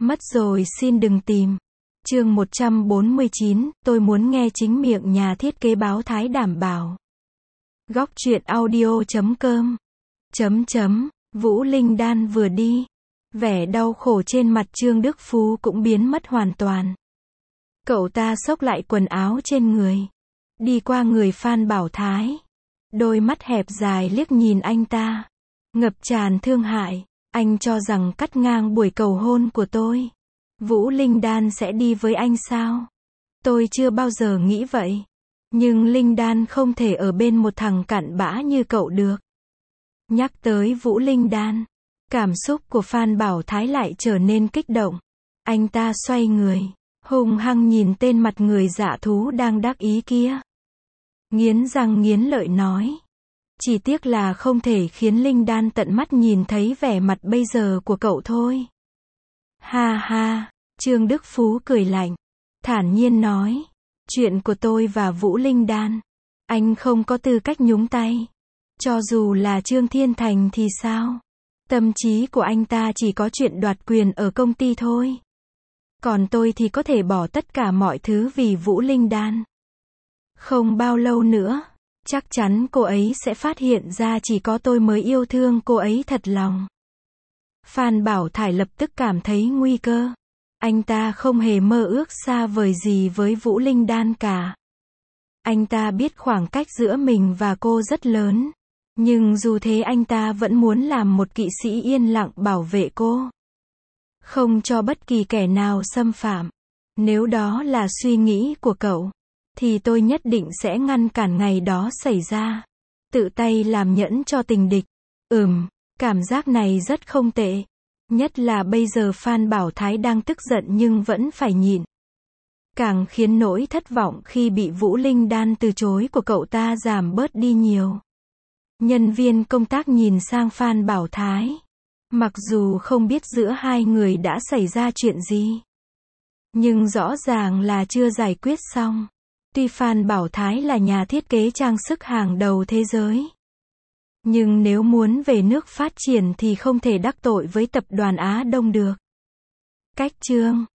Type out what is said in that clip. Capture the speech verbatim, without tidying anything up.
Mất rồi xin đừng tìm. Chương một trăm bốn mươi chín, tôi muốn nghe chính miệng nhà thiết kế báo Thái đảm bảo. Góc truyện audio chấm com. Chấm chấm, Vũ Linh Đan vừa đi. Vẻ đau khổ trên mặt Trương Đức Phú cũng biến mất hoàn toàn. Cậu ta xốc lại quần áo trên người. Đi qua người Phan Bảo Thái. Đôi mắt hẹp dài liếc nhìn anh ta. Ngập tràn thương hại. Anh cho rằng cắt ngang buổi cầu hôn của tôi, Vũ Linh Đan sẽ đi với anh sao? Tôi chưa bao giờ nghĩ vậy. Nhưng Linh Đan không thể ở bên một thằng cặn bã như cậu được. Nhắc tới Vũ Linh Đan, cảm xúc của Phan Bảo Thái lại trở nên kích động. Anh ta xoay người, hung hăng nhìn tên mặt người dạ thú đang đắc ý kia. Nghiến răng nghiến lợi nói. Chỉ tiếc là không thể khiến Linh Đan tận mắt nhìn thấy vẻ mặt bây giờ của cậu thôi. Ha ha, Trương Đức Phú cười lạnh, thản nhiên nói. Chuyện của tôi và Vũ Linh Đan, anh không có tư cách nhúng tay. Cho dù là Trương Thiên Thành thì sao? Tâm trí của anh ta chỉ có chuyện đoạt quyền ở công ty thôi. Còn tôi thì có thể bỏ tất cả mọi thứ vì Vũ Linh Đan. Không bao lâu nữa, chắc chắn cô ấy sẽ phát hiện ra chỉ có tôi mới yêu thương cô ấy thật lòng. Phan Bảo Thải lập tức cảm thấy nguy cơ. Anh ta không hề mơ ước xa vời gì với Vũ Linh Đan cả. Anh ta biết khoảng cách giữa mình và cô rất lớn. Nhưng dù thế anh ta vẫn muốn làm một kỵ sĩ yên lặng bảo vệ cô. Không cho bất kỳ kẻ nào xâm phạm. Nếu đó là suy nghĩ của cậu, thì tôi nhất định sẽ ngăn cản ngày đó xảy ra. Tự tay làm nhẫn cho tình địch. Ừm, cảm giác này rất không tệ. Nhất là bây giờ Phan Bảo Thái đang tức giận nhưng vẫn phải nhịn. Càng khiến nỗi thất vọng khi bị Vũ Linh Đan từ chối của cậu ta giảm bớt đi nhiều. Nhân viên công tác nhìn sang Phan Bảo Thái. Mặc dù không biết giữa hai người đã xảy ra chuyện gì, nhưng rõ ràng là chưa giải quyết xong. Tuy Phan Bảo Thái là nhà thiết kế trang sức hàng đầu thế giới, nhưng nếu muốn về nước phát triển thì không thể đắc tội với tập đoàn Á Đông được. Cách chương